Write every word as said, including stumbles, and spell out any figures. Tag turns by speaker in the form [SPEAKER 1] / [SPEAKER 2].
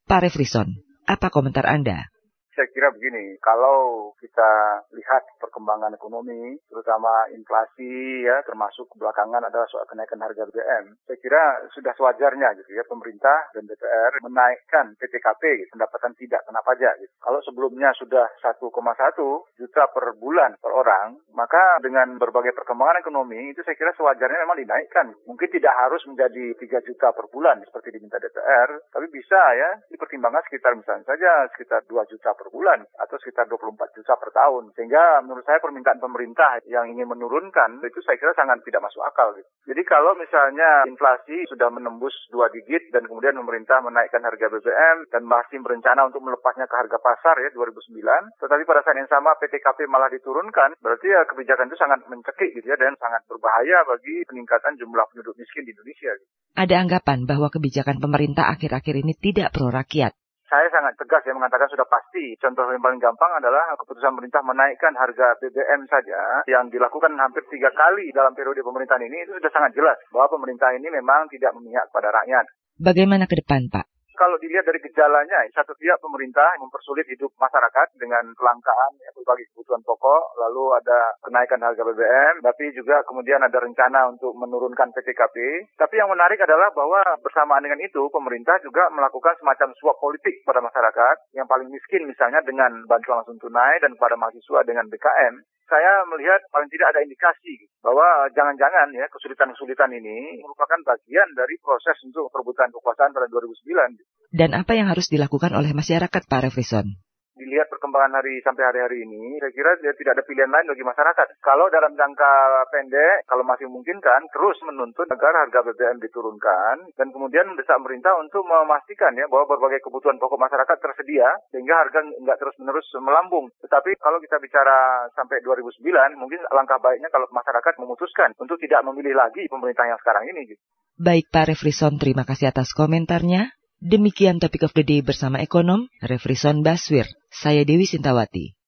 [SPEAKER 1] Pak Refrison, apa komentar Anda?
[SPEAKER 2] Saya kira begini, kalau kita lihat perkembangan ekonomi, terutama inflasi ya, termasuk belakangan adalah soal kenaikan harga B B M. Saya kira sudah sewajarnya gitu ya, pemerintah dan D P R menaikkan P T K P, gitu, pendapatan tidak kena pajak. Gitu. Kalau sebelumnya sudah satu koma satu juta per bulan per orang, maka dengan berbagai perkembangan ekonomi itu saya kira sewajarnya memang dinaikkan. Mungkin tidak harus menjadi tiga juta per bulan seperti diminta D P R, tapi bisa ya dipertimbangkan sekitar misalnya saja sekitar dua juta per bulan atau sekitar dua puluh empat juta per tahun. Sehingga menurut saya permintaan pemerintah yang ingin menurunkan itu saya kira sangat tidak masuk akal. Gitu. Jadi kalau misalnya inflasi sudah menembus dua digit dan kemudian pemerintah menaikkan harga B B M dan masih berencana untuk melepasnya ke harga pasar ya dua ribu sembilan, tetapi pada saat yang sama P T K P malah diturunkan, berarti ya kebijakan itu sangat mencekik gitu ya dan sangat berbahaya bagi peningkatan jumlah penduduk miskin di Indonesia. Gitu.
[SPEAKER 1] Ada anggapan bahwa kebijakan pemerintah akhir-akhir ini tidak pro rakyat.
[SPEAKER 2] Saya sangat tegas ya mengatakan sudah pasti. Contoh yang paling gampang adalah keputusan pemerintah menaikkan harga B B M saja yang dilakukan hampir tiga kali dalam periode pemerintahan ini, itu sudah sangat jelas bahwa pemerintah ini memang tidak memihak pada rakyat.
[SPEAKER 1] Bagaimana ke depan, Pak?
[SPEAKER 2] Kalau dilihat dari gejalanya, satu pihak pemerintah mempersulit hidup masyarakat dengan kelangkaan ya, berbagai kebutuhan pokok, lalu ada kenaikan harga B B M, tapi juga kemudian ada rencana untuk menurunkan P T K P. Tapi yang menarik adalah bahwa bersamaan dengan itu, pemerintah juga melakukan semacam suap politik pada masyarakat, yang paling miskin misalnya dengan bantuan langsung tunai dan pada mahasiswa dengan B K M. Saya melihat paling tidak ada indikasi bahwa jangan-jangan ya kesulitan-kesulitan ini merupakan bagian dari proses untuk perebutan kekuasaan pada dua ribu sembilan.
[SPEAKER 1] Dan apa yang harus dilakukan oleh masyarakat, Pak Refrison?
[SPEAKER 2] Dilihat perkembangan hari sampai hari-hari ini, saya kira tidak ada pilihan lain bagi masyarakat. Kalau dalam jangka pendek, kalau masih memungkinkan, terus menuntut agar harga B B M diturunkan dan kemudian mendesak pemerintah untuk memastikan ya bahwa berbagai kebutuhan pokok masyarakat tersedia sehingga harga nggak terus-menerus melambung. Tetapi kalau kita bicara sampai dua ribu sembilan, mungkin alangkah baiknya kalau masyarakat memutuskan untuk tidak memilih lagi pemerintah yang sekarang ini. Gitu.
[SPEAKER 1] Baik Pak Refrison, terima kasih atas komentarnya. Demikian Topik of the Day bersama ekonom Refrison Baswir. Saya Dewi Sintawati.